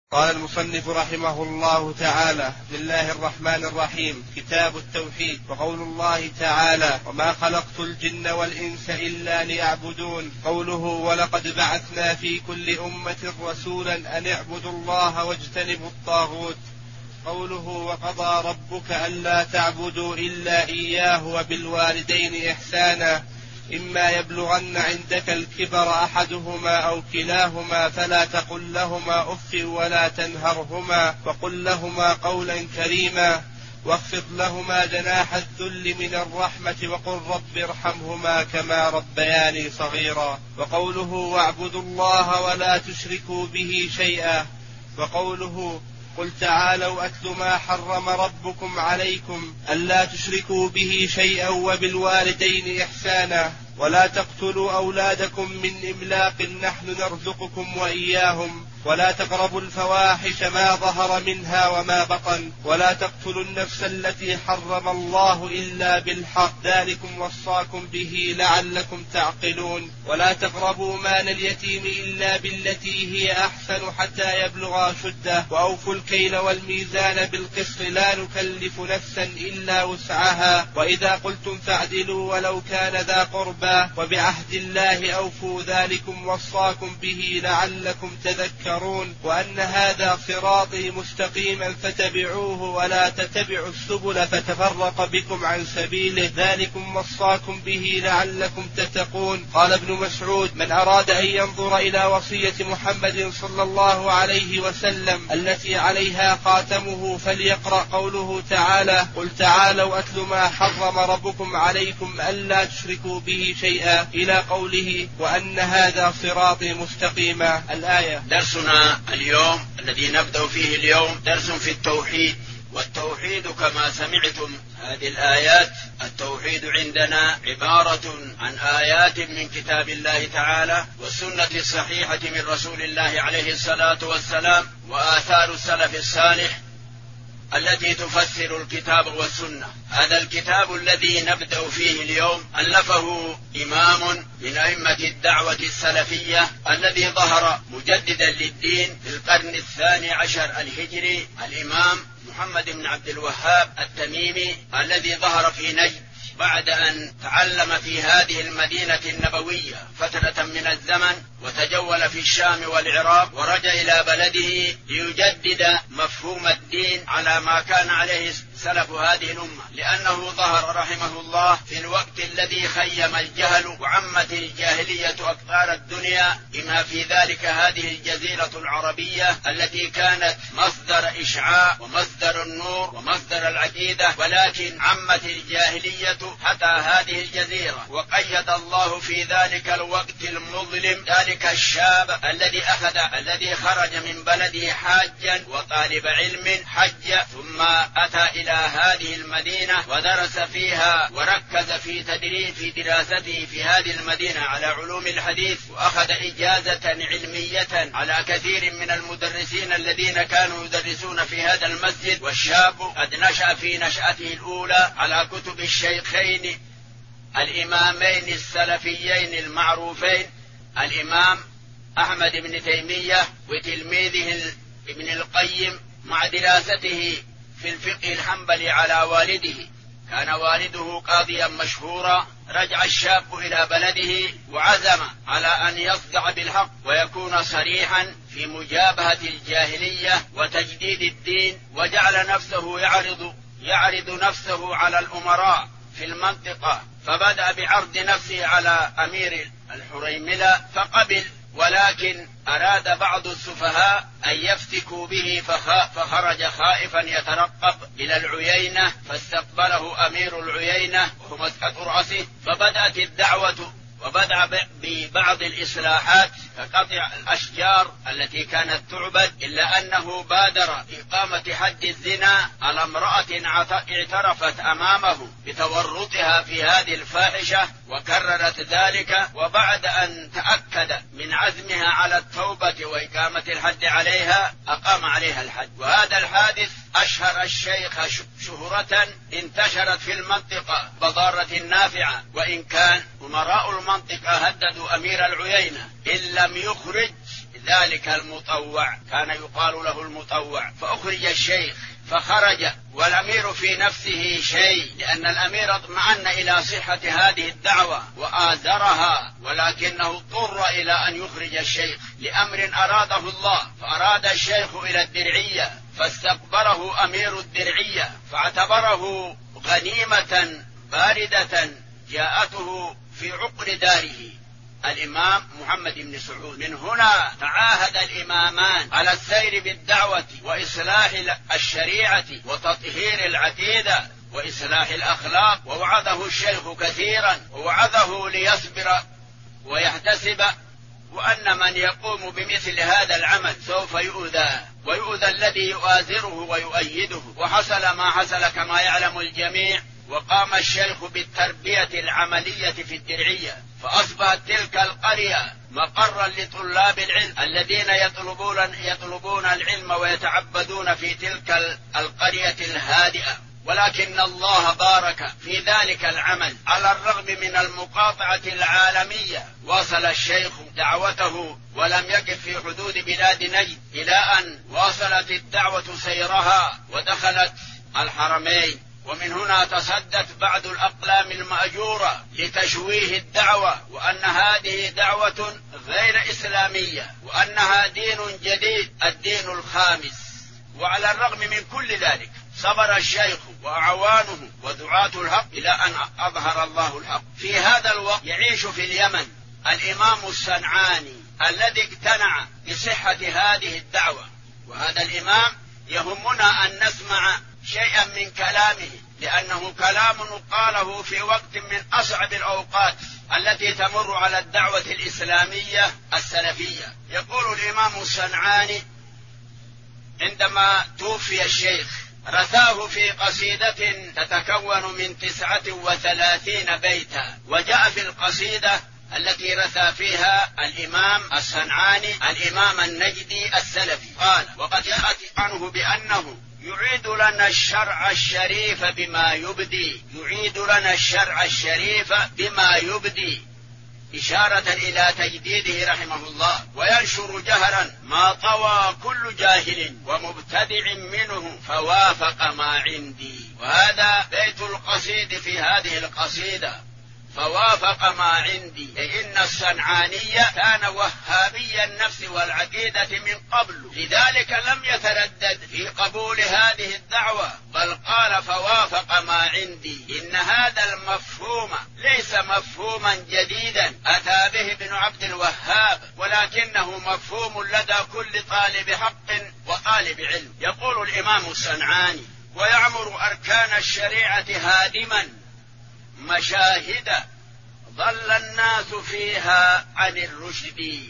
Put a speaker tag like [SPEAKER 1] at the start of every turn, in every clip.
[SPEAKER 1] قال المصنف رحمه الله تعالى: بسم الله الرحمن الرحيم. كتاب التوحيد. وقول الله تعالى: وما خلقت الجن والإنس إلا ليعبدون. قوله: ولقد بعثنا في كل أمة رسولا أن اعبدوا الله واجتنبوا الطاغوت. قوله: وقضى ربك ألا تعبدوا إلا إياه وبالوالدين إحسانا إما يبلغن عندك الكبر أحدهما أو كلاهما فلا تقل لهما أف ولا تنهرهما وقل لهما قولا كريما واخفض لهما جناح الذل من الرحمة وقل رب ارحمهما كما ربياني صغيرا. وقوله: واعبدوا الله ولا تشركوا به شيئا. وقوله: قل تعالوا أتل ما حرم ربكم عليكم ألا تشركوا به شيئا وبالوالدين إحسانا ولا تقتلوا أولادكم من إملاق نحن نرزقكم وإياهم ولا تقربوا الفواحش ما ظهر منها وما بطن ولا تقتلوا النفس التي حرم الله إلا بالحق ذلكم وصاكم به لعلكم تعقلون ولا تقربوا مال اليتيم إلا بالتي هي أحسن حتى يبلغ أشده وأوفوا الكيل والميزان بالقسط لا نكلف نفسا إلا وسعها وإذا قلتم فاعدلوا ولو كان ذا قربى وبعهد الله أوفوا ذلكم وصاكم به لعلكم تذكرون وأن هذا صراطي مستقيما فاتبعوه ولا تتبعوا السبل فتفرق بكم عن سبيله ذلكم وصاكم به لعلكم تتقون. قال ابن مسعود: من أراد أن ينظر إلى وصية محمد صلى الله عليه وسلم التي عليها خاتمه فليقرأ قوله تعالى: قل تعالوا أتل ما حرم ربكم عليكم ألا تشركوا به شيئا إلى قوله: وأن هذا صراطي مستقيما. الآية.
[SPEAKER 2] درسنا اليوم الذي نبدأ فيه اليوم درس في التوحيد. والتوحيد كما سمعتم هذه الآيات، التوحيد عندنا عبارة عن آيات من كتاب الله تعالى والسنة الصحيحة من رسول الله عليه الصلاة والسلام وآثار السلف الصالح التي تفسر الكتاب والسنة. هذا الكتاب الذي نبدأ فيه اليوم ألفه إمام من أئمة الدعوة السلفية الذي ظهر مجددا للدين في القرن 12 الهجري، الإمام محمد بن عبد الوهاب التميمي الذي ظهر في نجد بعد أن تعلم في هذه المدينة النبوية فترة من الزمن وتجول في الشام والعراق ورجع إلى بلده ليجدد مفهوم الدين على ما كان عليه سلف هذه الأمة، لأنه ظهر رحمه الله في الوقت الذي خيم الجهل وعمت الجاهلية أقطار الدنيا، بما في ذلك هذه الجزيرة العربية التي كانت مصدر إشعاع ومصدر النور ومصدر العقيدة، ولكن عمت الجاهلية حتى هذه الجزيرة. وقيد الله في ذلك الوقت المظلم ذلك الشاب الذي خرج من بلده حاجا وطالب علم، حج ثم أتى إلى هذه المدينة ودرس فيها وركز في دراسته في هذه المدينة على علوم الحديث، وأخذ إجازة علمية على كثير من المدرسين الذين كانوا يدرسون في هذا المسجد. والشاب قد نشأ في نشأته الأولى على كتب الشيخين الإمامين السلفيين المعروفين، الإمام أحمد بن تيمية وتلميذه ابن القيم، مع دراسته في الفقه الحنبلي على والده. كان والده قاضيا مشهورا. رجع الشاب إلى بلده وعزم على أن يصدع بالحق ويكون صريحا في مجابهة الجاهلية وتجديد الدين، وجعل نفسه يعرض نفسه على الأمراء في المنطقة، فبدأ بعرض نفسه على أمير الحريملة فقبل، ولكن أراد بعض السفهاء أن يفتكوا به فخرج خائفا يترقب إلى العيينة، فاستقبله أمير العيينة وهو مسكة رأسه، فبدأت الدعوة وبدأ ببعض الإصلاحات كقطع الأشجار التي كانت تعبد، إلا أنه بادر إقامة حد الزنا على امرأة اعترفت أمامه بتورطها في هذه الفاحشة وكررت ذلك، وبعد أن تأكد من عزمها على التوبة وإقامة الحد عليها أقام عليها الحد. وهذا الحادث أشهر الشيخ شهرة انتشرت في المنطقة بضارة نافعة، وإن كان أمراء المنطقة هددوا أمير العيينة إن لم ذلك المطوع، كان يقال له المطوع، فأخرج الشيخ فخرج والأمير في نفسه شيء، لأن الأمير اطمأن إلى صحة هذه الدعوة وآزرها، ولكنه اضطر إلى أن يخرج الشيخ لأمر أراده الله. فأراد الشيخ إلى الدرعية فاستقبله أمير الدرعية فاعتبره غنيمة باردة جاءته في عقر داره الإمام محمد بن سعود. من هنا تعاهد الإمامان على السير بالدعوة وإصلاح الشريعة وتطهير العقيدة وإصلاح الأخلاق، ووعده الشيخ كثيرا، ووعده ليصبر ويحتسب، وأن من يقوم بمثل هذا العمل سوف يؤذى، ويؤذى الذي يؤازره ويؤيده. وحصل ما حصل كما يعلم الجميع، وقام الشيخ بالتربية العملية في الدرعية، فأصبحت تلك القرية مقرا لطلاب العلم الذين يطلبون العلم ويتعبدون في تلك القرية الهادئة. ولكن الله بارك في ذلك العمل، على الرغم من المقاطعة العالمية واصل الشيخ دعوته ولم يقف في حدود بلاد نجد، إلى أن واصلت الدعوة سيرها ودخلت الحرمين. ومن هنا تصدت بعض الأقلام المأجورة لتشويه الدعوة، وأن هذه دعوة غير إسلامية، وأنها دين جديد، الدين الخامس. وعلى الرغم من كل ذلك صبر الشيخ وأعوانه ودعاة الحق إلى أن أظهر الله الحق. في هذا الوقت يعيش في اليمن الإمام الصنعاني الذي اقتنع بصحة هذه الدعوة، وهذا الإمام يهمنا أن نسمع شيئا من كلامه، لأنه كلام قاله في وقت من أصعب الأوقات التي تمر على الدعوة الإسلامية السلفية. يقول الإمام الصنعاني عندما توفي الشيخ رثاه في قصيدة تتكون من 39 بيتا، وجاء في القصيدة التي رثى فيها الإمام الصنعاني الإمام النجدي السلفي قال: وقد جاءت عنه بأنه يعيد لنا الشرع الشريف بما يبدي، يعيد لنا الشرع الشريف بما يبدي، إشارة إلى تجديده رحمه الله. وينشر جهرا ما طوى كل جاهل ومبتدع منه فوافق ما عندي. وهذا بيت القصيد في هذه القصيدة، فوافق ما عندي، أي إن الصنعاني كان وهابي النفس والعقيدة من قبل، لذلك لم يتردد في قبول هذه الدعوة، بل قال فوافق ما عندي. إن هذا المفهوم ليس مفهوما جديدا أتى به ابن عبد الوهاب، ولكنه مفهوم لدى كل طالب حق وطالب علم. يقول الإمام الصنعاني: ويعمر أركان الشريعة هادما مشاهد ضل الناس فيها عن الرشد.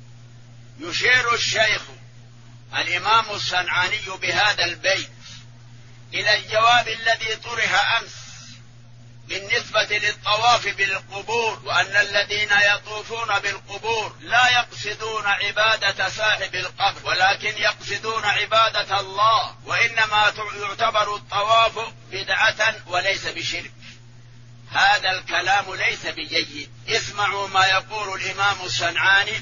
[SPEAKER 2] يشير الشيخ الإمام الصنعاني بهذا البيت إلى الجواب الذي طرح أمس بالنسبة للطواف بالقبور، وأن الذين يطوفون بالقبور لا يقصدون عبادة صاحب القبر، ولكن يقصدون عبادة الله، وإنما يعتبر الطواف بدعة وليس بشرك. هذا الكلام ليس بجيد. اسمعوا ما يقول الإمام الصنعاني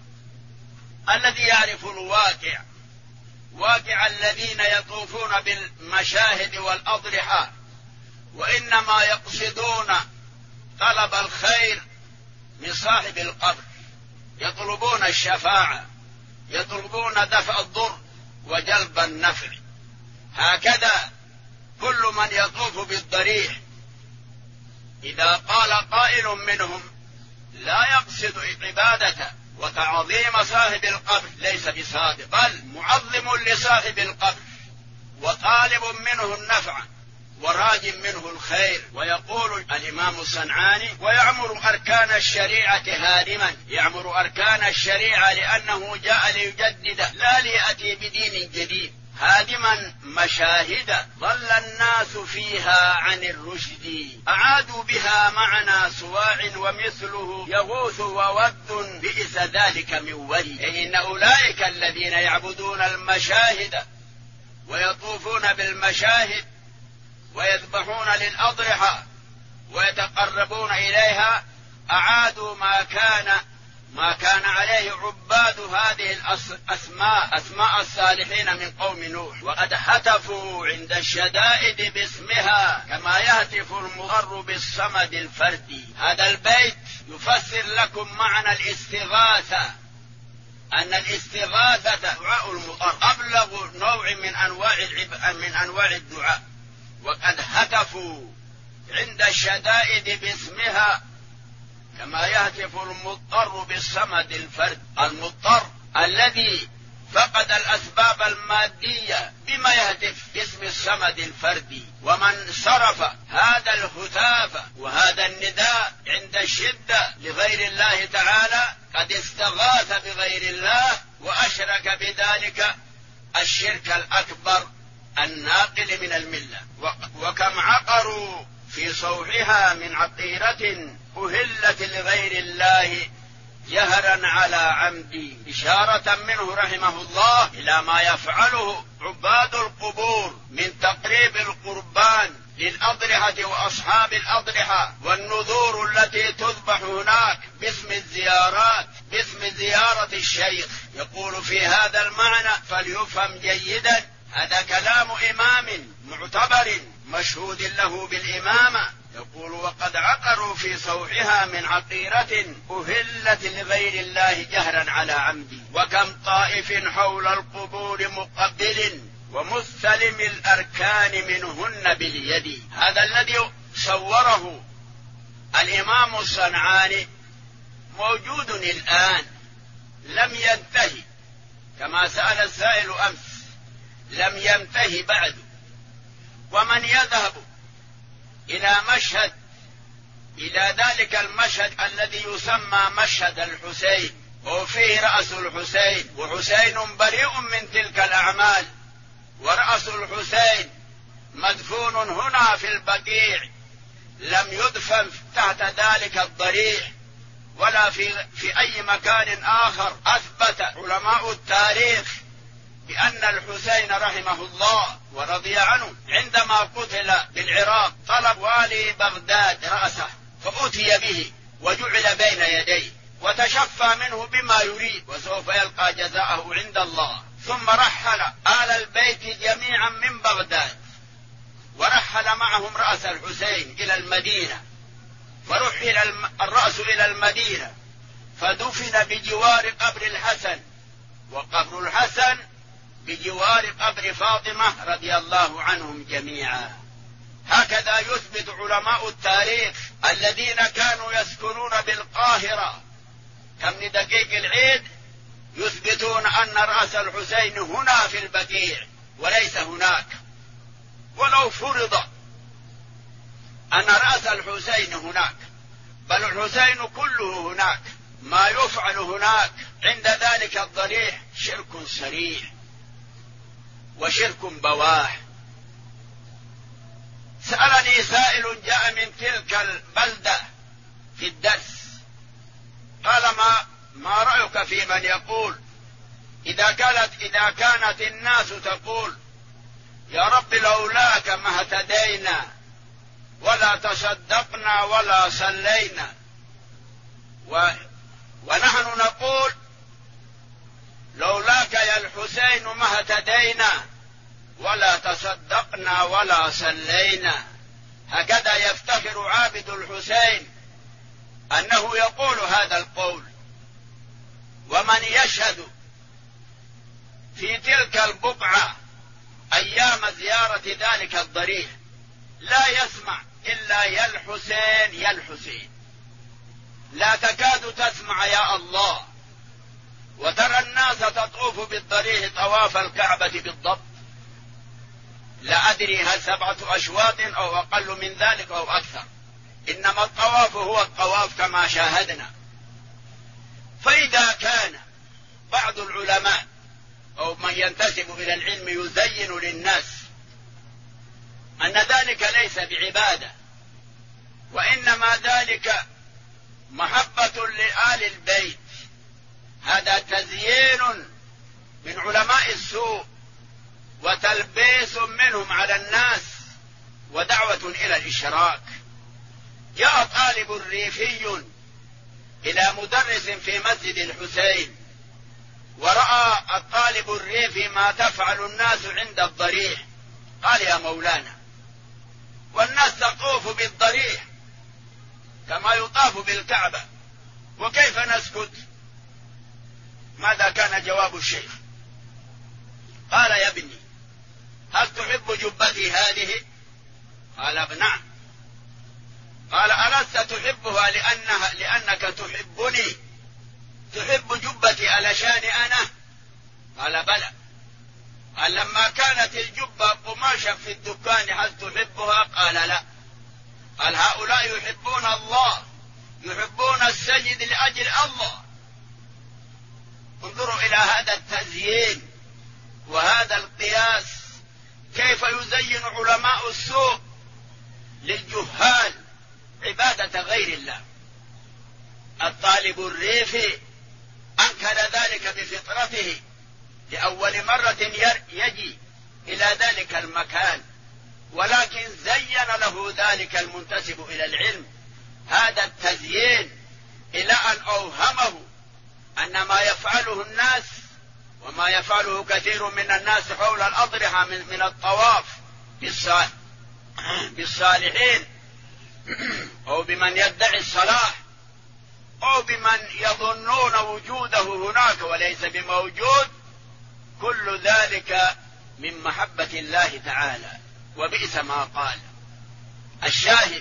[SPEAKER 2] الذي يعرف الواقع، واقع الذين يطوفون بالمشاهد والأضرحة، وإنما يقصدون طلب الخير من صاحب القبر، يطلبون الشفاعة، يطلبون دفع الضر وجلب النفع. هكذا كل من يطوف بالضريح إذا قال قائل منهم لا يقصد عبادته وتعظيم صاحب القبر ليس بصادق، بل معظم لصاحب القبر وطالب منه النفع وراج منه الخير. ويقول الإمام الصنعاني: ويعمر أركان الشريعة هادما، يعمر أركان الشريعة لأنه جاء ليجدد لا ليأتي بدين جديد. هادما مشاهد ضل الناس فيها عن الرشد، أعادوا بها معنى سواع ومثله يغوث وود بئس ذلك من ولي. أي إن أولئك الذين يعبدون المشاهد ويطوفون بالمشاهد ويذبحون للأضرحة ويتقربون إليها أعادوا ما كان ما كان عليه عباد هذه الأسماء، أسماء الصالحين من قوم نوح. وقد هتفوا عند الشدائد باسمها كما يهتف المضر بالصمد الفردي. هذا البيت يفسر لكم معنى الاستغاثة، أن الاستغاثة دعاء المضر، أبلغ نوع من أنواع الدعاء. وقد هتفوا عند الشدائد باسمها كما يهتف المضطر بالصمد الفرد. المضطر الذي فقد الأسباب المادية بما يهتف باسم الصمد الفردي. ومن صرف هذا الهتاف وهذا النداء عند الشدة لغير الله تعالى قد استغاث بغير الله وأشرك بذلك الشرك الأكبر الناقل من الملة. وكم عقروا في صوحها من عقيرة أهلت لغير الله جهرا على عمد. إشارة منه رحمه الله إلى ما يفعله عباد القبور من تقريب القربان للأضرحة وأصحاب الأضرحة والنذور التي تذبح هناك باسم الزيارات، باسم زيارة الشيخ. يقول في هذا المعنى فليفهم جيدا، هذا كلام إمام معتبر مشهود له بالإمامة. يقول وقد عقروا في صوحها من عقيرة أهلت لغير الله جهرا على عمد. وكم طائف حول القبور مقبل ومستلم الأركان منهن باليد. هذا الذي صوره الإمام الصنعاني موجود الآن لم ينتهي، كما سأل السائل أمس، لم ينتهي بعد. ومن يذهب إلى مشهد، إلى ذلك المشهد الذي يسمى مشهد الحسين وفيه رأس الحسين، وحسين بريء من تلك الأعمال، ورأس الحسين مدفون هنا في البقيع، لم يدفن تحت ذلك الضريح ولا في أي مكان آخر. أثبت علماء التاريخ بأن الحسين رحمه الله ورضي عنه عندما قتل بالعراق طلب والي بغداد رأسه، فأتي به وجعل بين يديه وتشفى منه بما يريد وسوف يلقى جزاءه عند الله. ثم رحل آل البيت جميعا من بغداد ورحل معهم رأس الحسين إلى المدينة، فرحل الرأس إلى المدينة فدفن بجوار قبر الحسن، وقبر الحسن بجوار قبر فاطمة رضي الله عنهم جميعا. هكذا يثبت علماء التاريخ الذين كانوا يسكنون بالقاهرة كابن دقيق العيد يثبتون أن رأس الحسين هنا في البقيع وليس هناك. ولو فرض أن رأس الحسين هناك، بل الحسين كله هناك، ما يفعل هناك عند ذلك الضريح شرك صريح وشرك بواح. سألني سائل جاء من تلك البلدة في الدرس، قال ما رأيك في من يقول إذا كانت الناس تقول يا رب لولاك ما اهتدينا ولا تصدقنا ولا صلينا، ونحن نقول لولاك يا الحسين ما اهتدينا ولا تصدقنا ولا صلينا. هكذا يفتخر عابد الحسين أنه يقول هذا القول. ومن يشهد في تلك البقعة أيام زيارة ذلك الضريح لا يسمع إلا يا الحسين يا الحسين، لا تكاد تسمع يا الله. وترى الناس تطوف بالضريح طواف الكعبة بالضبط، لا أدري هل 7 أشواط أو أقل من ذلك أو أكثر، إنما الطواف هو الطواف كما شاهدنا. فإذا كان بعض العلماء أو من ينتسب إلى العلم يزين للناس أن ذلك ليس بعبادة، وإنما ذلك محبة لآل البيت، هذا تزيين من علماء السوء وتلبيس منهم على الناس ودعوة إلى الإشراك. جاء طالب ريفي إلى مدرس في مسجد الحسين، ورأى الطالب الريفي ما تفعل الناس عند الضريح، قال: يا مولانا، والناس تطوف بالضريح كما يطاف بالكعبة، وكيف نسكت؟ ماذا كان جواب الشيخ؟ قال: يا ابني، هل تحب جبتي هذه؟ قال: نعم. قال: ألست تحبها لأنك تحبني؟ تحب جبتي علشاني أنا؟ قال: بلى. قال: لما كانت الجبة قماشا في الدكان هل تحبها؟ قال: لا. قال: هؤلاء يحبون الله، يحبون السيد لأجل الله. انظروا إلى هذا التزيين وهذا القياس، كيف يزين علماء السوء للجهال عبادة غير الله. الطالب الريفي أنكر ذلك بفطرته، لأول مرة يجي إلى ذلك المكان، ولكن زين له ذلك المنتسب إلى العلم هذا التزيين، إلى أن أوهمه أن ما يفعله الناس وما يفعله كثير من الناس حول الأضرحة من الطواف بالصالحين، أو بمن يدعي الصلاح، أو بمن يظنون وجوده هناك وليس بموجود، كل ذلك من محبة الله تعالى، وبئس ما قال. الشاهد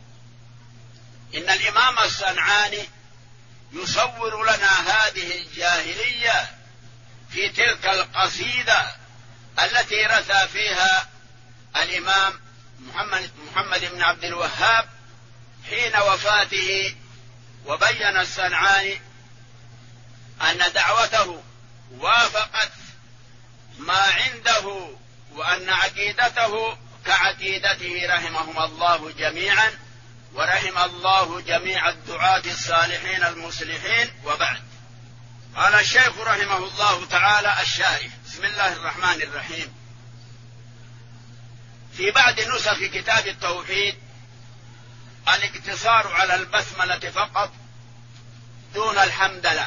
[SPEAKER 2] إن الإمام الصنعاني يصور لنا هذه الجاهلية في تلك القصيدة التي رثى فيها الإمام محمد بن عبد الوهاب حين وفاته، وبين الصنعاني أن دعوته وافقت ما عنده، وأن عقيدته كعقيدته رحمهم الله جميعا، ورحم الله جميع الدعاة الصالحين المصلحين. وبعد، قال الشيخ رحمه الله تعالى الشارح: بسم الله الرحمن الرحيم. في بعض نسخ كتاب التوحيد الاقتصار على البسملة فقط دون الحمدلة،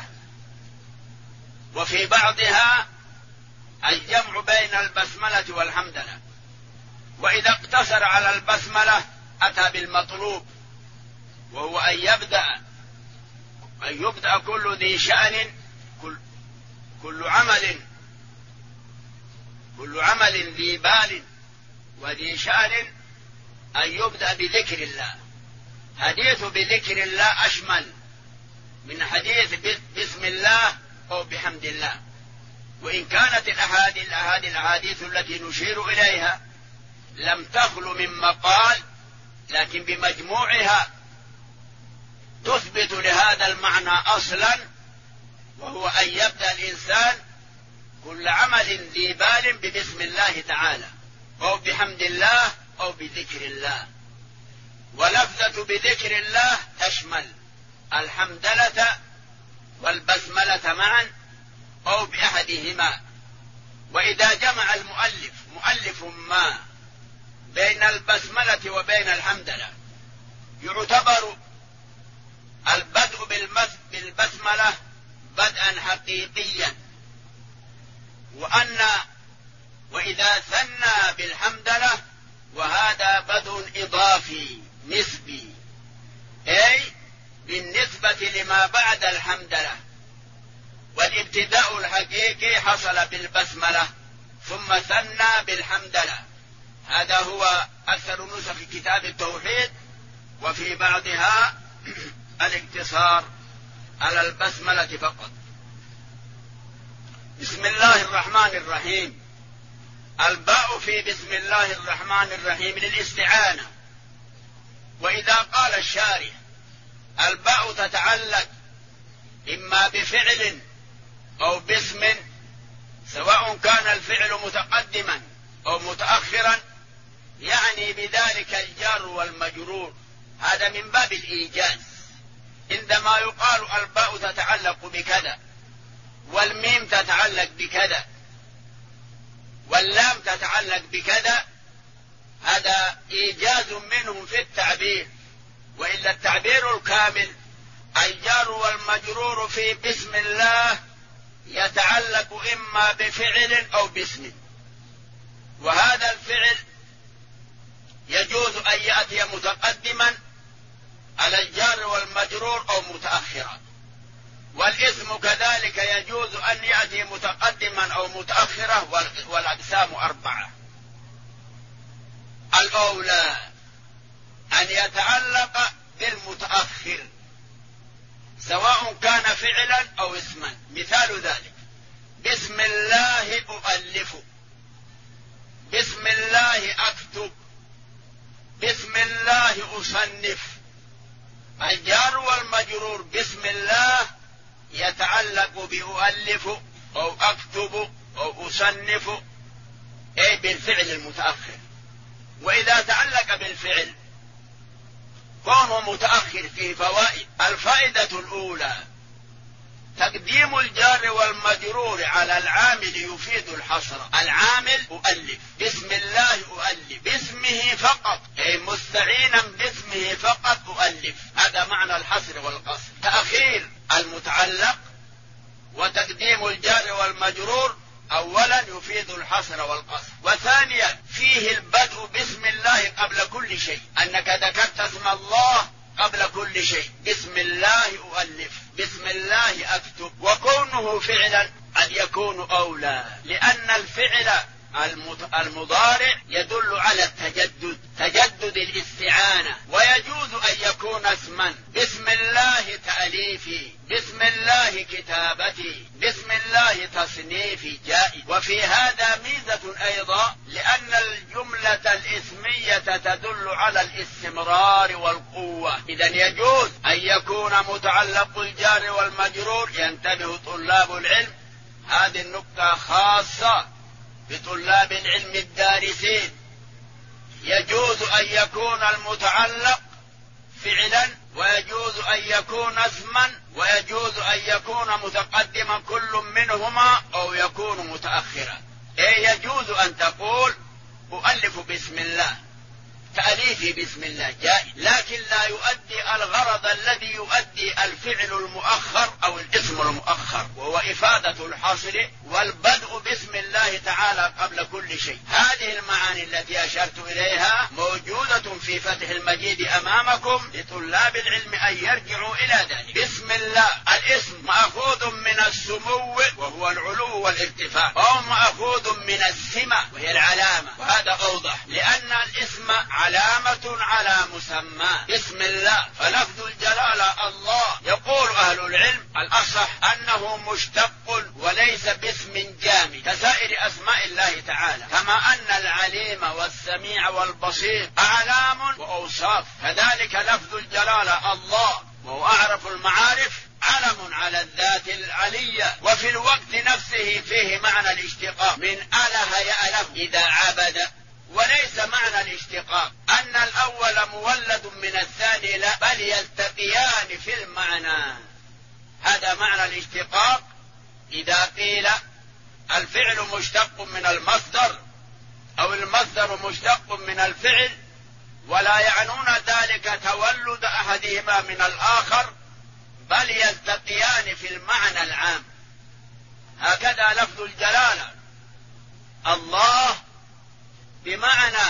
[SPEAKER 2] وفي بعضها الجمع بين البسملة والحمدلة، وإذا اقتصر على البسملة أتى بالمطلوب، وهو أن يبدأ كل ذي شأن، كل عمل ذي بال وذي شأن، أن يبدأ بذكر الله. حديث بذكر الله أشمل من حديث بسم الله أو بحمد الله، وإن كانت الأحاديث التي نشير إليها لم تخل من مقال، لكن بمجموعها تثبت لهذا المعنى أصلا، وهو أن يبدأ الإنسان كل عمل ذي بال ببسم الله تعالى أو بحمد الله أو بذكر الله. ولفظة بذكر الله تشمل الحمدلة والبسملة معا أو بأحدهما. وإذا جمع مؤلف ما بين البسملة وبين الحمدلة، يعتبر البدء بالبسملة بدءا حقيقيا، وإذا ثنى بالحمدلة وهذا بدء إضافي نسبي، أي بالنسبة لما بعد الحمدلة، والابتداء الحقيقي حصل بالبسملة ثم ثنى بالحمدلة. هذا هو أكثر نسخ كتاب التوحيد، وفي بعضها الاقتصار على البسملة فقط. بسم الله الرحمن الرحيم. الباء في بسم الله الرحمن الرحيم للاستعانة. وإذا قال الشارح الباء تتعلق إما بفعل أو باسم، سواء كان الفعل متقدما أو متأخرا، يعني بذلك الجار والمجرور، هذا من باب الإيجاز. عندما يقال الباء تتعلق بكذا، والميم تتعلق بكذا، واللام تتعلق بكذا، هذا إيجاز منهم في التعبير، وإلا التعبير الكامل الجار والمجرور في بسم الله يتعلق إما بفعل أو باسم، وهذا الفعل يجوز أن يأتي متقدما على الجار والمجرور أو متأخرا، والاسم كذلك يجوز أن يأتي متقدما أو متأخرا، والأقسام 4. الأولى أن يتعلق بالمتأخر سواء كان فعلا أو اسما. مثال ذلك: بسم الله أؤلف، بسم الله أكتب، بسم الله أصنف. الجار والمجرور بسم الله يتعلق بأؤلف أو أكتب أو أصنف، أي بالفعل المتأخر. وإذا تعلق بالفعل فهو متأخر فيه فوائد. الفائدة الأولى: تقديم الجار والمجرور على العامل يفيد الحصر. العامل أؤلف، بسم الله أؤلف، باسمه فقط، أي مستعينا باسمه فقط أؤلف، هذا معنى الحصر والقصر. تأخير المتعلق وتقديم الجار والمجرور أولا يفيد الحصر والقصر. وثانيا فيه البدء بسم الله قبل كل شيء، أنك ذكرت اسم الله قبل كل شيء. بسم الله أؤلف، بسم الله أكتب. وكونه فعلا قد يكون أولى، لأن الفعل المضارع يدل على التجدد، تجدد الاستعانة. ويجوز أن يكون اسما: بسم الله تأليفي، بسم الله كتابتي، بسم الله تصنيفي، جائز. وفي هذا ميزة أيضا، لأن الجملة الاسمية تدل على الاستمرار والقوة. إذن يجوز أن يكون متعلق الجار والمجرور. ينتبه طلاب العلم، هذه النقطة خاصة بطلاب العلم الدارسين. يجوز أن يكون المتعلق فعلا، ويجوز أن يكون اسما، ويجوز أن يكون متقدما كل منهما، أو يكون متأخرا. يجوز أن تقول أؤلف بسم الله، تأليفي بسم الله، جائز، لكن لا يؤدي الغرض الذي يؤدي الفعل المؤخر أو الاسم المؤخر، وهو إفادة الحصر والبدء بسم الله تعالى قبل كل شيء. هذه المعاني التي أشرت إليها موجودة في فتح المجيد أمامكم، لطلاب العلم أن يرجعوا إلى ذلك. بسم الله الاسم مأخوذ من السمو وهو العلو والارتفاع، أو مأخوذ من السمة وهي العلامة، وهذا أوضح، لأن الاسم علامة على مسمى. بسم الله فلفظ الجلالة الله. يقول أهل العلم الأصح أنه مشتق وليس باسم جامد كسائر أسماء الله تعالى، كما أن العليم والسميع والبصير أعلام وأوصاف، كذلك لفظ الجلالة الله وهو أعرف المعارف علم على الذات العلية. وفي الوقت نفسه فيه معنى الاشتقاق من أله يأله إذا عبد، وليس معنى الاشتقاق أن الأول مولد من الثاني، لا، بل يلتقيان في المعنى. هذا معنى الاشتقاق. إذا قيل الفعل مشتق من المصدر أو المصدر مشتق من الفعل، ولا يعنون ذلك تولد أحدهما من الآخر، بل يلتقيان في المعنى العام. هكذا لفظ الجلالة الله بمعنى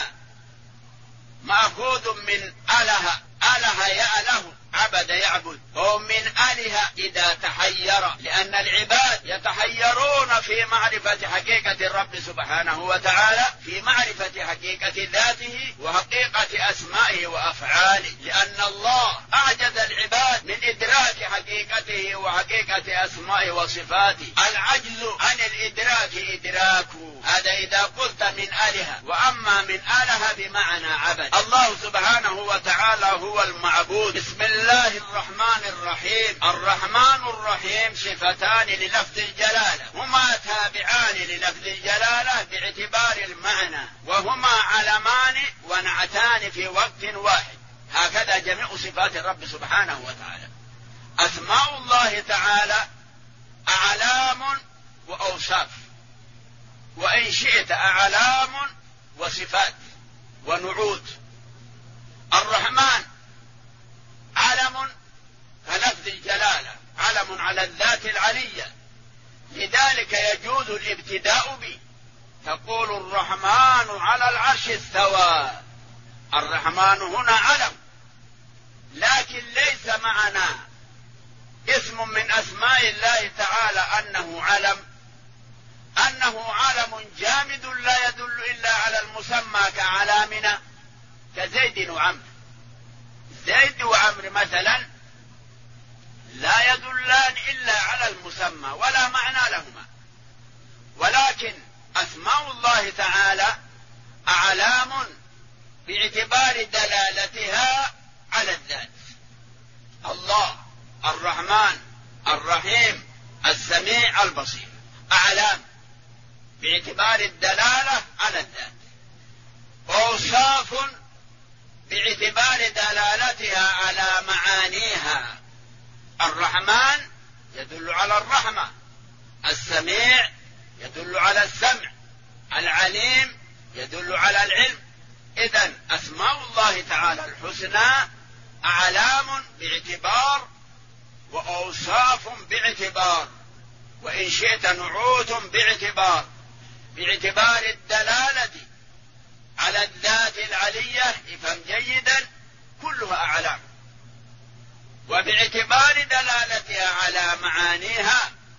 [SPEAKER 2] مأخوذ من أله، أله يأله، عبد يعبد، هو من أله إذا تحير، لأن العباد يتحيرون في معرفة حقيقة الرب سبحانه وتعالى، في معرفة حقيقة ذاته وحقيقة أسمائه وأفعاله، لأن الله أعجز العباد من إدراك حقيقته وحقيقة أسمائه وصفاته. العجز عن الإدراك إدراكه، هذا إذا قلت من أله. وأما من أله بمعنى عبد. الله سبحانه وتعالى هو المعبود. بسم الله الرحمن الرحيم. الرحمن الرحيم صفتان للفظ الجلالة، هما تابعان للفظ الجلالة باعتبار المعنى، وهما علمان ونعتان في وقت واحد. هكذا جميع صفات الرب سبحانه وتعالى. أسماء الله تعالى أعلام وأوصاف، وإن شئت أعلام وصفات ونعوت. الرحمن علم كلفظ على الذات العلية، لذلك يجوز الابتداء به. تقول الرحمن على العرش استوى، الرحمن هنا علم، لكن ليس معنا اسم من أسماء الله تعالى أنه علم، أنه علم جامد لا يدل إلا على المسمى كعلامنا كزيد وعمر. زيد وعمر مثلا لا يدلان إلا على المسمى ولا معنى لهما، ولكن أسماء الله تعالى أعلام باعتبار دلالتها على الذات. الله الرحمن الرحيم السميع البصير أعلام باعتبار الدلالة على الذات، وأوصاف باعتبار دلالتها على معانيها. الرحمن يدل على الرحمة، السميع يدل على السمع، العليم يدل على العلم. إذن أسماء الله تعالى الحسنى أعلام باعتبار وأوصاف باعتبار، وإن شئت نعوت باعتبار الدلالة على الذات العلية، افهم جيدا، كلها أعلام، وباعتبار دلالتها على معانيها.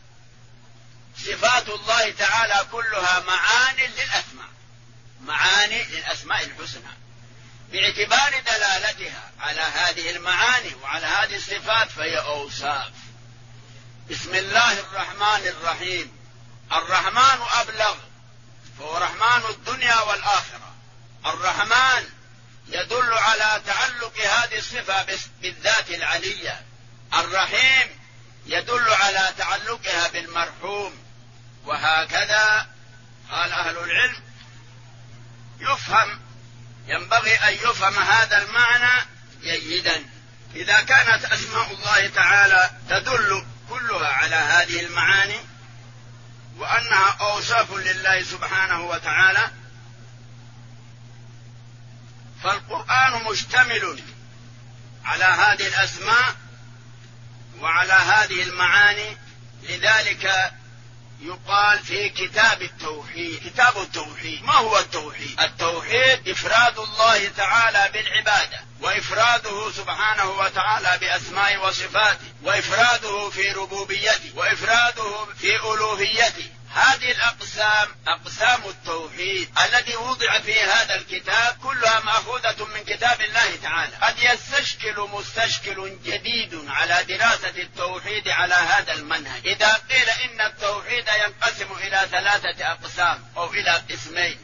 [SPEAKER 2] صفات الله تعالى كلها معاني للأسماء، معاني للأسماء الحسنى، باعتبار دلالتها على هذه المعاني وعلى هذه الصفات فهي أوصاف. بسم الله الرحمن الرحيم، الرحمن أبلغ، فهو رحمن الدنيا والآخرة. الرحمن يدل على تعلق هذه الصفة بالذات العلية، الرحيم يدل على تعلقها بالمرحوم، وهكذا قال أهل العلم. ينبغي أن يفهم هذا المعنى جيدا. إذا كانت أسماء الله تعالى تدل كلها على هذه المعاني وأنها أوصاف لله سبحانه وتعالى، فالقرآن مشتمل على هذه الأسماء وعلى هذه المعاني. لذلك يقال في كتاب التوحيد. كتاب التوحيد ما هو التوحيد؟ التوحيد إفراد الله تعالى بالعبادة، وإفراده سبحانه وتعالى بأسماء وصفاته، وإفراده في ربوبيته، وإفراده في ألوهيته. هذه الأقسام أقسام التوحيد الذي وضع في هذا الكتاب كلها مأخوذة من كتاب الله تعالى. قد يستشكل مستشكل جديد على دراسة التوحيد على هذا المنهج إذا قيل إن التوحيد ينقسم إلى 3 أقسام أو إلى قسمين.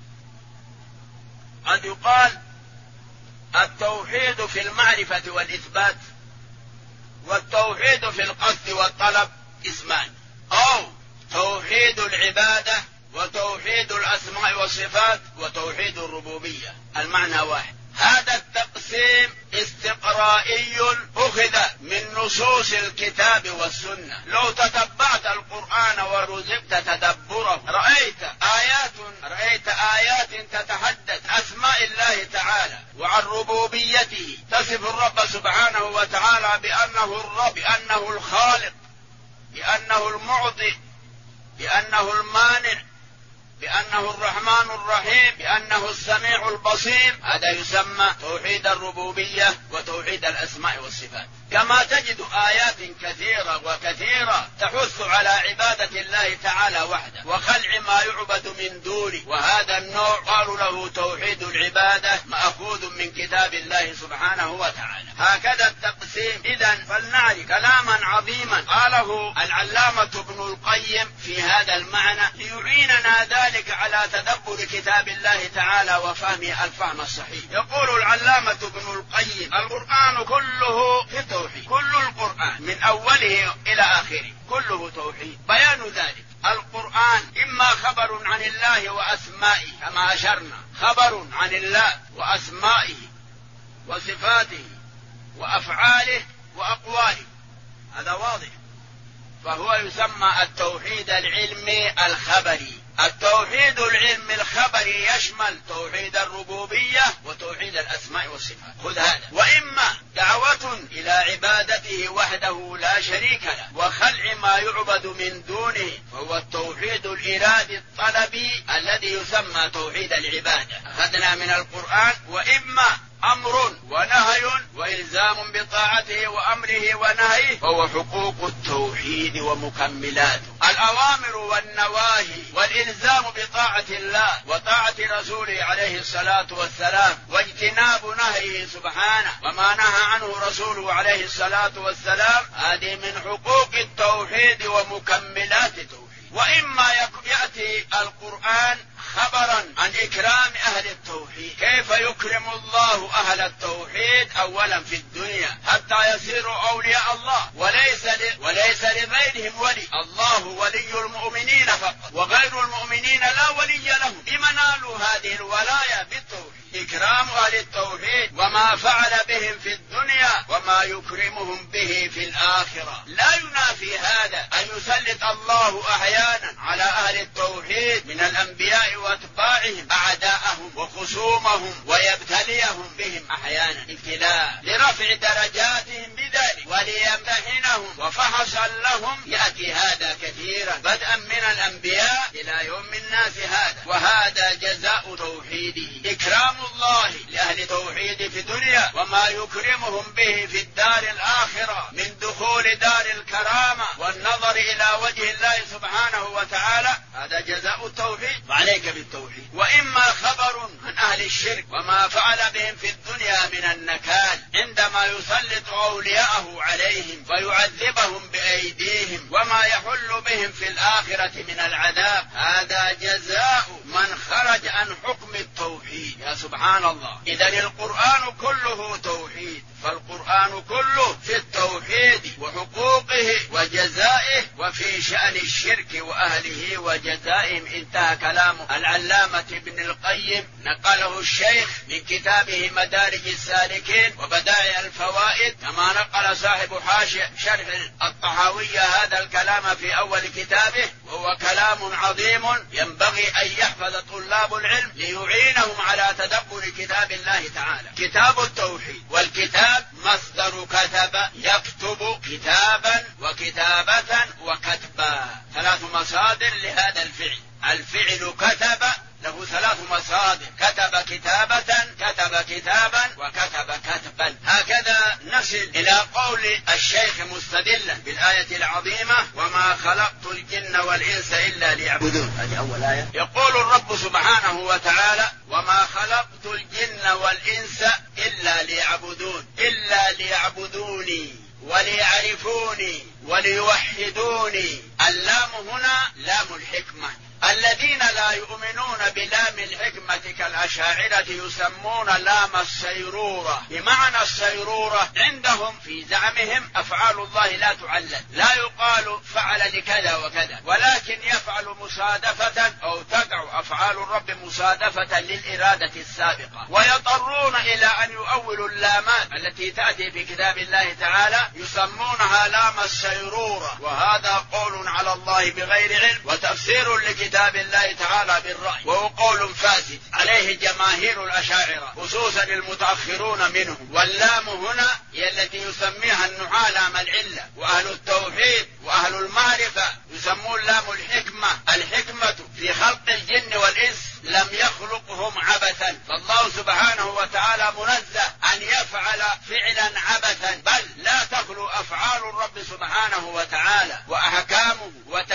[SPEAKER 2] قد يقال التوحيد في المعرفة والإثبات، والتوحيد في القصد والطلب قسمان، أو توحيد العبادة وتوحيد الأسماء والصفات وتوحيد الربوبية، المعنى واحد. هذا التقسيم استقرائي أخذ من نصوص الكتاب والسنة. لو تتبعت القرآن ورزقت تدبره رأيت آيات تتحدث أسماء الله تعالى وعن ربوبيته، تصف الرب سبحانه وتعالى بأنه الرب، بأنه الخالق، بأنه المعطي، بأنه المانع، بأنه الرحمن الرحيم، بأنه السميع البصير. هذا يسمى توحيد الربوبية وتوحيد الأسماء والصفات. كما تجد آيات كثيرة تحث على عبادة الله تعالى وحده وخلع ما يعبد من دونه، وهذا النوع قالوا له توحيد العبادة مأخوذ من كتاب الله سبحانه وتعالى. هكذا التقسيم. إذن فلنعرف كلاما عظيما قاله العلامة ابن القيم في هذا المعنى ليعيننا ذلك على تدبر كتاب الله تعالى وفهمه الفهم الصحيح. يقول العلامة ابن القيم: القرآن كله في التوحيد، كل القرآن من أوله إلى آخره كله توحيد. بيان ذلك: القرآن إما خبر عن الله وأسمائه كما أشرنا، خبر عن الله وأسمائه وصفاته وأفعاله وأقواله، هذا واضح، فهو يسمى التوحيد العلمي الخبري. التوحيد العلمي الخبري يشمل توحيد الربوبية وتوحيد الأسماء والصفات، خذ هذا. وإما دعوة إلى عبادته عبادته وحده لا شريك له وخلع ما يعبد من دونه، فهو التوحيد الإرادي الطلبي الذي يسمى توحيد العبادة. أخذنا من القرآن وإما أمر ونهي وإلزام بطاعته وأمره ونهيه، فهو حقوق التوحيد ومكملاته، الأوامر والنواهي والإلزام بطاعة الله وطاعة رسوله عليه الصلاة والسلام واجتناب نهيه سبحانه وما نهى عنه رسوله عليه الصلاة والسلام، هذه من حقوق التوحيد ومكملات التوحيد. وإما يأتي القرآن خبرا عن إكرام أهل التوحيد، كيف يكرم الله أهل التوحيد أولا في الدنيا حتى يصيروا أولياء الله، وليس لغيرهم ولي، الله ولي المؤمنين فقط، وغير المؤمنين لا ولي لهم. بما نالوا هذه الولاية بالتوحيد، إكرام أهل التوحيد وما فعل بهم في الدنيا وما يكرمهم به في الآخرة. لا ينافي هذا أن يسلط الله أحيانا على أهل التوحيد من الأنبياء وأتباعهم أعداءهم وخصومهم ويبتليهم بهم أحيانا ابتلاء لرفع درجاتهم بذلك وليمتحنهم وفحصا لهم. يأتي هذا كثيرا بدءا من الأنبياء إلى يوم الناس هذا، وهذا جزاء توحيده، إكرام الله لأهل توحيد في الدنيا وما يكرمهم به في الدار الآخرة من دخول دار الكرامة والنظر إلى وجه الله سبحانه وتعالى، هذا جزاء التوحيد، وعليك بالتوحيد. وإما خبر عن أهل الشرك وما فعل بهم في الدنيا من النكال عندما يسلط أولياءه عليهم ويعذبهم بأيديهم وما يحل بهم في الآخرة من العذاب، هذا جزاء من خرج عن حكم التوحيد. يا سبحان الله، إذن القرآن كله توحيد، فالقرآن كله في التوحيد وحقوقه وجزائه وفي شأن الشرك وأهله وجزائهم. انتهى كلام العلامة ابن القيم، نقله الشيخ من كتابه مدارج السالكين وبدائع الفوائد، كما نقل صاحب حاشية شرح الطحاوية هذا الكلام في أول كتابه، وهو كلام عظيم ينبغي أن يحفظ طلاب العلم ليعينهم على تدبر كتاب الله تعالى. كتاب التوحيد، والكتاب مصدر كتب يكتب كتابا وكتابة وكتبا، ثلاث مصادر لهذا الفعل. الفعل كتب له ثلاث مصادر، كتب كتابة، كتب كتابا، وكتب كتبا. هكذا نصل إلى قول الشيخ مستدلا بالآية العظيمة: وما خلقت الجن والإنس إلا ليعبدون. هذه أول آية. يقول الرب سبحانه وتعالى: وما خلقت الجن والإنس إلا ليعبدون، إلا ليعبدوني وليعرفوني وليوحدوني. اللام هنا لام الحكمة. الذين لا يؤمنون بلام الحكمة كالأشاعرة يسمون لام السيرورة، بمعنى السيرورة عندهم في زعمهم أفعال الله لا تعلل، لا يقال فعل لكذا وكذا، ولكن يفعل مصادفة أو تقع أفعال الرب مصادفة للإرادة السابقة، ويضطرون إلى أن يؤولوا اللامات التي تأتي في كتاب الله تعالى يسمونها لام السيرورة، وهذا قول على الله بغير علم وتفسير لكتاب الله تعالى بالرأي، وهو قول فاسد عليه جماهير الأشاعرة خصوصا المتأخرون منهم. واللام هنا هي التي يسميها النحاة لام العلة، وأهل التوحيد وأهل المعرفة يسمون لام الحكمة. الحكمة في خلق الجن والإنس لم يخلقهم عبثا، فالله سبحانه وتعالى منزه أن يفعل فعلا عبثا، بل لا تخلو أفعال الرب سبحانه وتعالى وأحكامه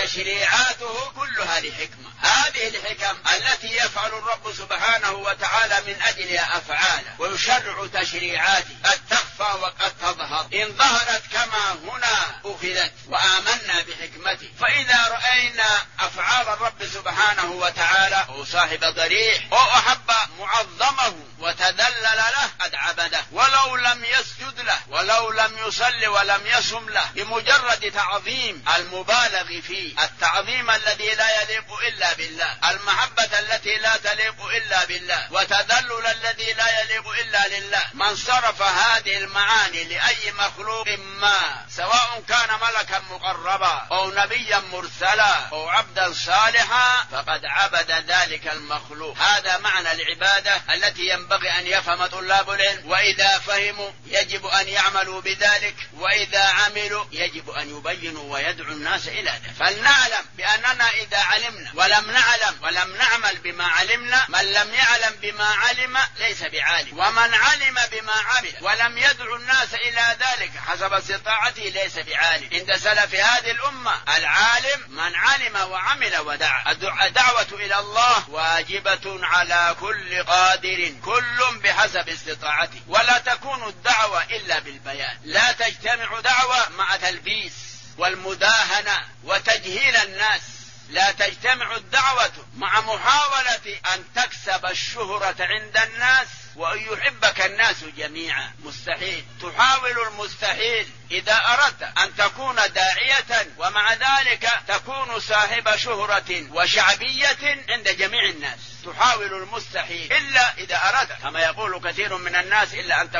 [SPEAKER 2] وتشريعاته كلها لحكمة. هذه الحكم التي يفعل الرب سبحانه وتعالى من أجلها أفعاله ويشرع تشريعاته قد تخفى وقد تظهر، إن ظهرت كما هنا أخذت وآمنا بحكمته. فإذا رأينا أفعال الرب سبحانه وتعالى أو صاحب ضريح أو أحب معظمه وتذلل له قد عبده، ولو لم يسجد له ولو لم يصلي ولم يصم له، بمجرد تعظيم المبالغ فيه، التعظيم الذي لا يليق إلا بالله، المحبة التي لا تليق إلا بالله، وتذلل الذي لا يليق إلا لله. من صرف هذه المعاني لأي مخلوق ما، سواء كان ملكا مقربا أو نبيا مرسلا أو عبدا صالحا، فقد عبد ذلك المخلوق. هذا معنى العبادة التي ينبغي ينبغي أن يفهم طلاب العلم، وإذا فهموا يجب أن يعملوا بذلك، وإذا عملوا يجب أن يبينوا ويدعوا الناس إلى ذلك. فلنعلم بأننا إذا علمنا ولم نعلم ولم نعمل بما علمنا، من لم يعلم بما علم ليس بعالم، ومن علم بما عمل ولم يدعو الناس إلى ذلك حسب استطاعته ليس بعالم. عند سلف هذه الأمة العالم من علم وعمل ودعا. الدعوة إلى الله واجبة على كل قادر، كل بحسب استطاعته، ولا تكون الدعوة إلا بالبيان. لا تجتمع دعوة مع تلبيس والمداهنة وتجهيل الناس، لا تجتمع الدعوة مع محاولة أن تكسب الشهرة عند الناس وأن يحبك الناس جميعا. مستحيل. تحاول المستحيل إذا أردت أن تكون داعية ومع ذلك تكون صاحب شهرة وشعبية عند جميع الناس. تحاول المستحيل إلا إذا أردت، كما يقول كثير من الناس،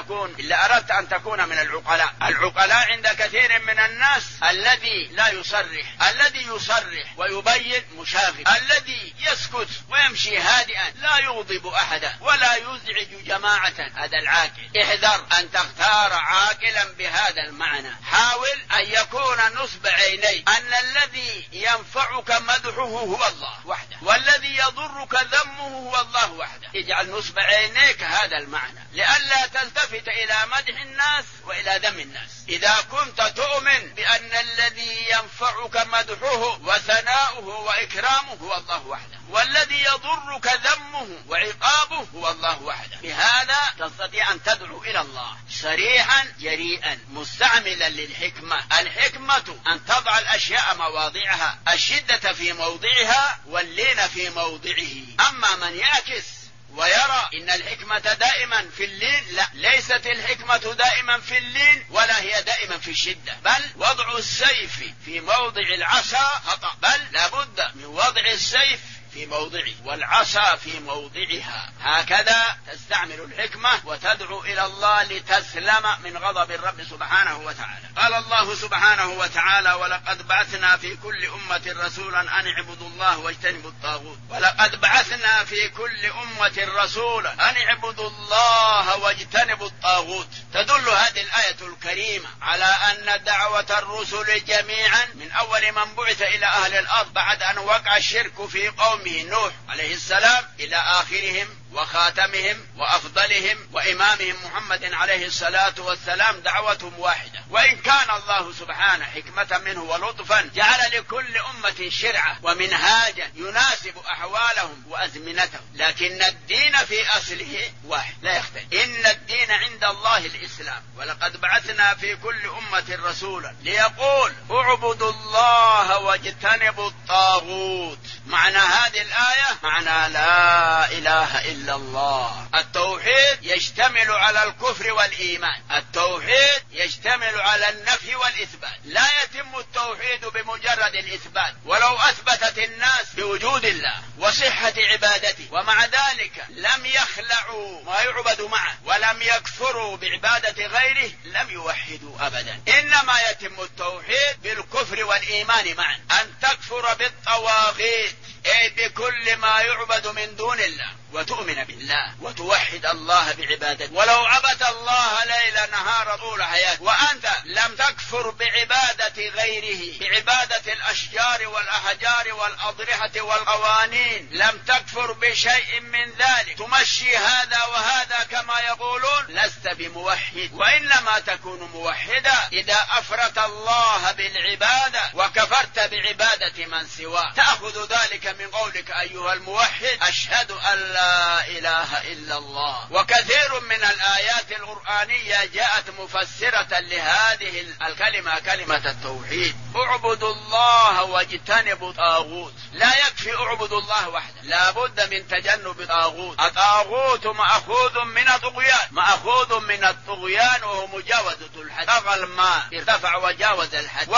[SPEAKER 2] إلا أردت أن تكون من العقلاء. العقلاء عند كثير من الناس الذي لا يصرح، الذي يصرح ويبين مشاغب، الذي يسكت ويمشي هادئا لا يغضب أحدا ولا يزعج جماعة. هذا العاقل. احذر أن تختار عاقلا بهذا المعنى. حاول أن يكون نصب عيني أن الذي ينفعك مدحه هو الله وحده، والذي يضرك ذمه هو الله وحده. اجعل نصب عينيك هذا المعنى لئلا تلتفت إلى مدح الناس وإلى ذم الناس. إذا كنت تؤمن بأن الذي ينفعك مدحه وثناؤه وإكرامه هو الله وحده، والذي يضرك ذمه وعقابه هو الله وحده، بهذا تستطيع أن تدعو إلى الله صريحا جريئا مستعملا للحكمة. الحكمة أن تضع الأشياء مواضعها، الشدة في موضعها واللين في موضعه. أما من يعكس ويرى إن الحكمة دائما في اللين، لا، ليست الحكمة دائما في اللين ولا هي دائما في الشدة، بل وضع السيف في موضع العصا خطأ، بل لابد من وضع السيف في موضعه والعصا في موضعها. هكذا تستعمل الحكمة وتدعو إلى الله لتسلم من غضب الرب سبحانه وتعالى. قال الله سبحانه وتعالى: ولقد بعثنا في كل أمة رسولا أن اعبدوا الله واجتنبوا الطاغوت. ولقد بعثنا في كل أمة رسولا أن اعبدوا الله واجتنبوا الطاغوت. تدل هذه الآية الكريمة على أن دعوة الرسل جميعا من أول من بعث إلى أهل الأرض بعد أن وقع الشرك في قومه نوح عليه السلام إلى آخرهم وخاتمهم وأفضلهم وإمامهم محمد عليه الصلاة والسلام دعوتهم واحدة. وإن كان الله سبحانه حكمة منه ولطفا جعل لكل أمة شرعة ومنهاجا يناسب أحوالهم وأزمنتهم، لكن الدين في أصله واحد لا يختلف. إن الدين عند الله الإسلام. ولقد بعثنا في كل أمة رسولا ليقول اعبدوا الله واجتنبوا الطاغوت. معنى هذه الآية معنى لا إله إلا الله. التوحيد يشتمل على الكفر والإيمان، التوحيد يشتمل على النفي والإثبات. لا يتم التوحيد بمجرد الإثبات، ولو أثبتت الناس بوجود الله وصحة عبادته ومع ذلك لم يخلعوا ما يعبد معه ولم يكفروا بعبادة غيره لم يوحدوا أبدا. إنما يتم التوحيد بالكفر والإيمان معا، أن تكفر بالطواغيت أي بكل ما يعبد من دون الله وتؤمن بالله وتوحد الله بعبادته. ولو عبد الله ليل نهار طول حياته وأنت لم تكفر بعبادة غيره، بعبادة الأشجار والأحجار والأضرحة والقوانين، لم تكفر بشيء من ذلك، تمشي هذا وهذا كما يقولون، لست بموحد. وإنما تكون موحدا إذا أفرت الله بالعبادة وكفرت بعبادة من سواه. تأخذ ذلك من قولك أيها الموحد أشهد أن لا إله إلا الله. وكثير من الآيات القرآنية جاءت مفسرة لهذه الكلمة، كلمة التوحيد. اعبدوا الله واجتنبوا طاغوت. لا يكفي اعبدوا الله وحده، لا بد من تجنب طاغوت. الطاغوت مأخوذ من الطغيان، مأخوذ من الطغيان وهو مجاوزة الحد. طغى الماء ارتفع وجاوز الحد.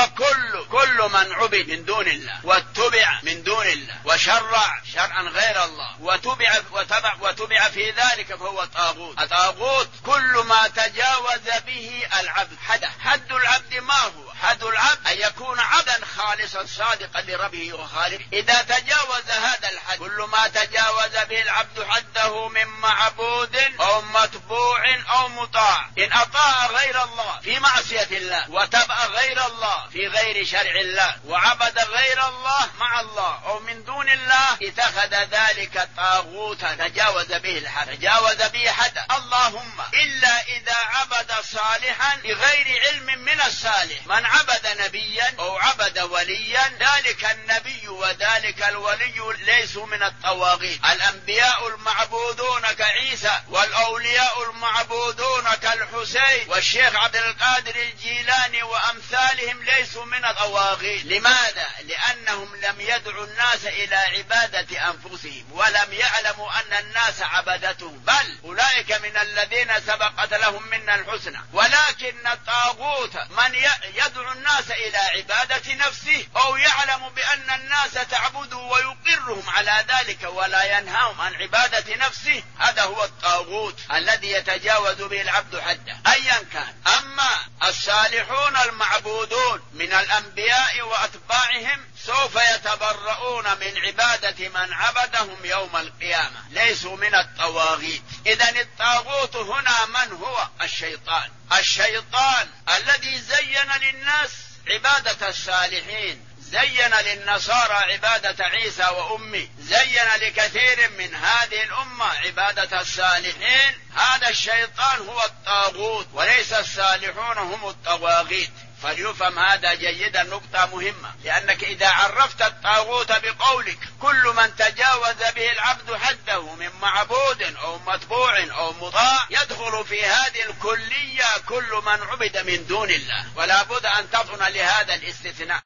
[SPEAKER 2] وكل من عبد من دون الله واتبع من دون الله وشرع شرعا غير الله وتبع في ذلك فهو الطاغوت. الطاغوت كل ما تجاوز به العبد حده. حد العبد ما هو؟ حد العبد أن يكون عبدا خالصا صادقا لربه وخالقه. إذا تجاوز هذا الحد، كل ما تجاوز به العبد حده من معبود أو متبوع أو مطاع. إن أطاع غير الله في معصية الله وتبع غير الله في غير شرع الله وعبد غير الله مع الله أو من دون الله اتخذ ذلك طاغوتا تجاوز به الحد، تجاوز به حدا. اللهم إلا إذا عبد صالحا بغير علم من الصالح. من عبد نبيا أو عبد وليا ذلك النبي وذلك الولي ليسوا من الطواغيت. الأنبياء المعبودون كعيسى والأولياء المعبودون كالحسين والشيخ عبد القادر الجيلاني وأمثالهم ليسوا من الطواغيت. لماذا؟ لأنهم لم يدعوا الناس إلى عبادة أنفسهم ولم يعلموا أن الناس عبدتهم، بل أولئك من الذين سبقت لهم منا الحسنى. ولكن الطاغوت من يدعو الناس إلى عبادة نفسه أو يعلم بأن الناس تعبده ويقرهم على ذلك ولا ينهاهم عن عبادة نفسه، هذا هو الطاغوت الذي يتجاوز به العبد حده أيا كان. أما الصالحون المعبودون من الأنبياء وأتباعهم سوف يتبرؤون من عبادة من عبدهم يوم القيامة، ليسوا من الطواغيت. إذن الطاغوت هنا من هو؟ الشيطان. الشيطان الذي زين للناس عبادة الصالحين، زين للنصارى عبادة عيسى وأمه، زين لكثير من هذه الأمة عبادة الصالحين. هذا الشيطان هو الطاغوت وليس الصالحون هم الطواغيت. فليفهم هذا جيدا، نقطة مهمة، لأنك إذا عرفت الطاغوت بقولك كل من تجاوز به العبد حده من معبود أو متبوع أو مطاع يدخل في هذه الكلية كل من عبد من دون الله، ولا بد أن تفطن لهذا الاستثناء.